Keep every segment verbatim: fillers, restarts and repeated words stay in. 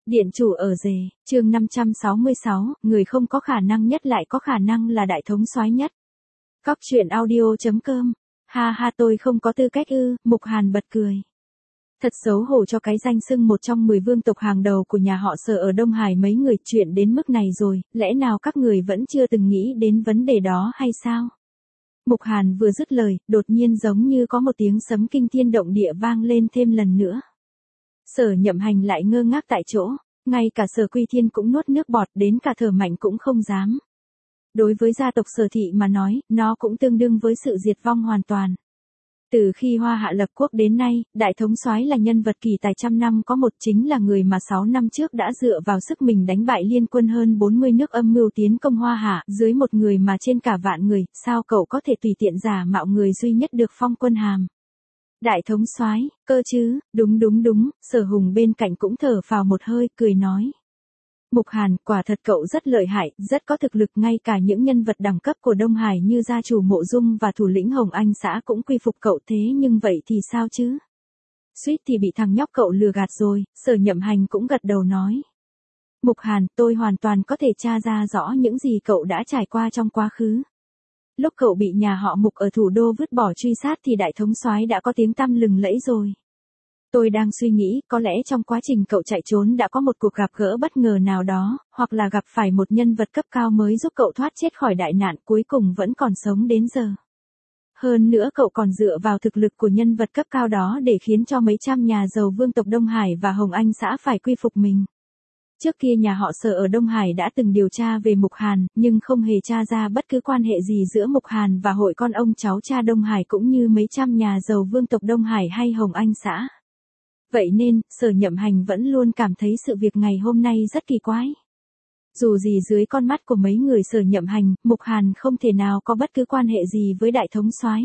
Điện chủ ở rể, chương năm trăm sáu mươi sáu, người không có khả năng nhất lại có khả năng là đại thống soái nhất. Cóc truyện audio chấm com. Ha ha, tôi không có tư cách ư? Mục Hàn bật cười. Thật xấu hổ cho cái danh xưng một trong mười vương tộc hàng đầu của nhà họ Sở ở Đông Hải, mấy người chuyện đến mức này rồi, lẽ nào các người vẫn chưa từng nghĩ đến vấn đề đó hay sao? Mục Hàn vừa dứt lời, đột nhiên giống như có một tiếng sấm kinh thiên động địa vang lên thêm lần nữa. Sở Nhậm Hành lại ngơ ngác tại chỗ, ngay cả Sở Quy Thiên cũng nuốt nước bọt, đến cả thở mạnh cũng không dám. Đối với gia tộc Sở Thị mà nói, nó cũng tương đương với sự diệt vong hoàn toàn. Từ khi Hoa Hạ lập quốc đến nay, đại thống soái là nhân vật kỳ tài trăm năm có một, chính là người mà sáu năm trước đã dựa vào sức mình đánh bại liên quân hơn bốn mươi nước âm mưu tiến công Hoa Hạ, dưới một người mà trên cả vạn người, sao cậu có thể tùy tiện giả mạo người duy nhất được phong quân hàm? Đại thống soái, cơ chứ? Đúng đúng đúng, Sở Hùng bên cạnh cũng thở phào một hơi, cười nói. Mục Hàn, quả thật cậu rất lợi hại, rất có thực lực, ngay cả những nhân vật đẳng cấp của Đông Hải như gia chủ Mộ Dung và thủ lĩnh Hồng Anh xã cũng quy phục cậu, thế nhưng vậy thì sao chứ? Suýt thì bị thằng nhóc cậu lừa gạt rồi, Sở Nhậm Hành cũng gật đầu nói. Mục Hàn, tôi hoàn toàn có thể tra ra rõ những gì cậu đã trải qua trong quá khứ. Lúc cậu bị nhà họ Mục ở thủ đô vứt bỏ truy sát thì đại thống soái đã có tiếng tăm lừng lẫy rồi. Tôi đang suy nghĩ, có lẽ trong quá trình cậu chạy trốn đã có một cuộc gặp gỡ bất ngờ nào đó, hoặc là gặp phải một nhân vật cấp cao mới giúp cậu thoát chết khỏi đại nạn, cuối cùng vẫn còn sống đến giờ. Hơn nữa cậu còn dựa vào thực lực của nhân vật cấp cao đó để khiến cho mấy trăm nhà giàu vương tộc Đông Hải và Hồng Anh xã phải quy phục mình. Trước kia nhà họ Sở ở Đông Hải đã từng điều tra về Mục Hàn, nhưng không hề tra ra bất cứ quan hệ gì giữa Mục Hàn và hội con ông cháu cha Đông Hải cũng như mấy trăm nhà giàu vương tộc Đông Hải hay Hồng Anh xã. Vậy nên, Sở Nhậm Hành vẫn luôn cảm thấy sự việc ngày hôm nay rất kỳ quái. Dù gì dưới con mắt của mấy người Sở Nhậm Hành, Mục Hàn không thể nào có bất cứ quan hệ gì với đại thống soái.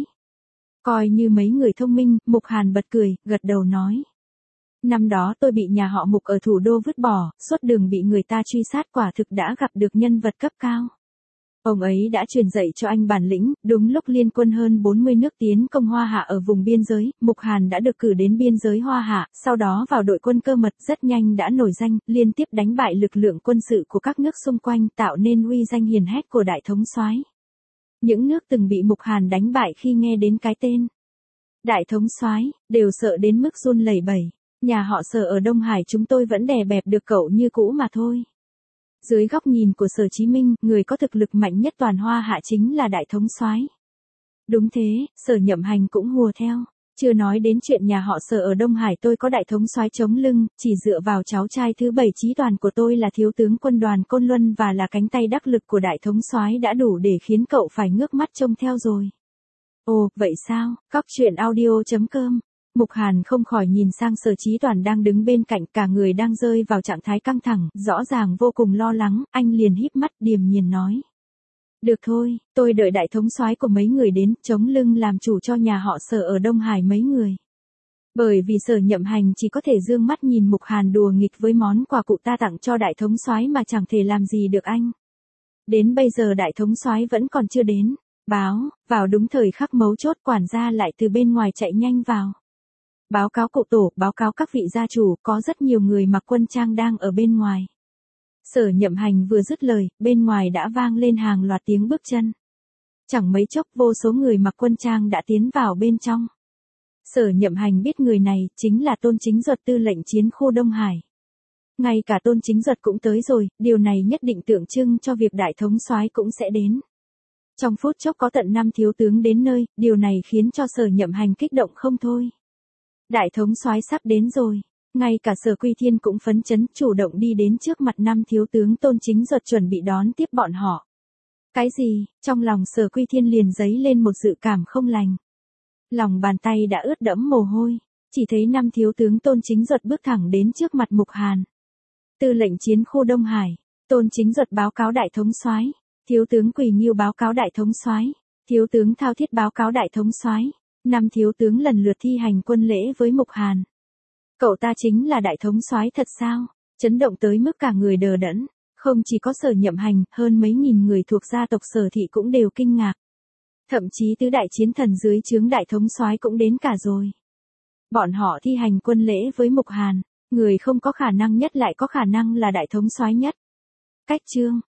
Coi như mấy người thông minh, Mục Hàn bật cười, gật đầu nói. Năm đó tôi bị nhà họ Mục ở thủ đô vứt bỏ, suốt đường bị người ta truy sát, quả thực đã gặp được nhân vật cấp cao. Ông ấy đã truyền dạy cho anh bản lĩnh, đúng lúc liên quân hơn bốn mươi nước tiến công Hoa Hạ ở vùng biên giới, Mục Hàn đã được cử đến biên giới Hoa Hạ, sau đó vào đội quân cơ mật, rất nhanh đã nổi danh, liên tiếp đánh bại lực lượng quân sự của các nước xung quanh, tạo nên uy danh hiền hách của đại thống soái. Những nước từng bị Mục Hàn đánh bại khi nghe đến cái tên đại thống soái, đều sợ đến mức run lẩy bẩy. Nhà họ Sở ở Đông Hải chúng tôi vẫn đè bẹp được cậu như cũ mà thôi. Dưới góc nhìn của Sở Chí Minh, người có thực lực mạnh nhất toàn Hoa Hạ chính là đại thống soái. Đúng thế, Sở Nhậm Hành cũng hùa theo. Chưa nói đến chuyện nhà họ Sở ở Đông Hải tôi có đại thống soái chống lưng, chỉ dựa vào cháu trai thứ bảy chí toàn của tôi là thiếu tướng quân đoàn Côn Luân và là cánh tay đắc lực của đại thống soái đã đủ để khiến cậu phải ngước mắt trông theo rồi. Ồ, vậy sao? Cóc truyện audio chấm com. Mục Hàn không khỏi nhìn sang Sở Chí Toàn đang đứng bên cạnh, cả người đang rơi vào trạng thái căng thẳng, rõ ràng vô cùng lo lắng, anh liền híp mắt điềm nhiên nói. Được thôi, tôi đợi đại thống soái của mấy người đến, chống lưng làm chủ cho nhà họ Sở ở Đông Hải mấy người. Bởi vì Sở Nhậm Hành chỉ có thể dương mắt nhìn Mục Hàn đùa nghịch với món quà cụ ta tặng cho đại thống soái mà chẳng thể làm gì được anh. Đến bây giờ đại thống soái vẫn còn chưa đến. Báo, vào đúng thời khắc mấu chốt, quản gia lại từ bên ngoài chạy nhanh vào. Báo cáo cụ tổ, báo cáo các vị gia chủ, có rất nhiều người mặc quân trang đang ở bên ngoài. Sở Nhậm Hành vừa dứt lời, bên ngoài đã vang lên hàng loạt tiếng bước chân. Chẳng mấy chốc vô số người mặc quân trang đã tiến vào bên trong. Sở Nhậm Hành biết người này chính là Tôn Chính Duật, tư lệnh chiến khu Đông Hải. Ngay cả Tôn Chính Duật cũng tới rồi, điều này nhất định tượng trưng cho việc đại thống soái cũng sẽ đến. Trong phút chốc có tận năm thiếu tướng đến nơi, điều này khiến cho Sở Nhậm Hành kích động không thôi. Đại thống soái sắp đến rồi, ngay cả Sở Quy Thiên cũng phấn chấn, chủ động đi đến trước mặt năm thiếu tướng Tôn Chính Duật chuẩn bị đón tiếp bọn họ. Cái gì? Trong lòng Sở Quy Thiên liền dấy lên một dự cảm không lành. Lòng bàn tay đã ướt đẫm mồ hôi, chỉ thấy năm thiếu tướng Tôn Chính Duật bước thẳng đến trước mặt Mục Hàn. Tư lệnh chiến khu Đông Hải, Tôn Chính Duật báo cáo đại thống soái, thiếu tướng Quỳ Nghiêu báo cáo đại thống soái, thiếu tướng Thao Thiết báo cáo đại thống soái. Năm thiếu tướng lần lượt thi hành quân lễ với Mục Hàn. Cậu ta chính là đại thống soái thật sao? Chấn động tới mức cả người đờ đẫn. Không chỉ có Sở Nhậm Hành, hơn mấy nghìn người thuộc gia tộc Sở Thị cũng đều kinh ngạc. Thậm chí tứ đại chiến thần dưới trướng đại thống soái cũng đến cả rồi. Bọn họ thi hành quân lễ với Mục Hàn. Người không có khả năng nhất lại có khả năng là đại thống soái nhất. Cách chương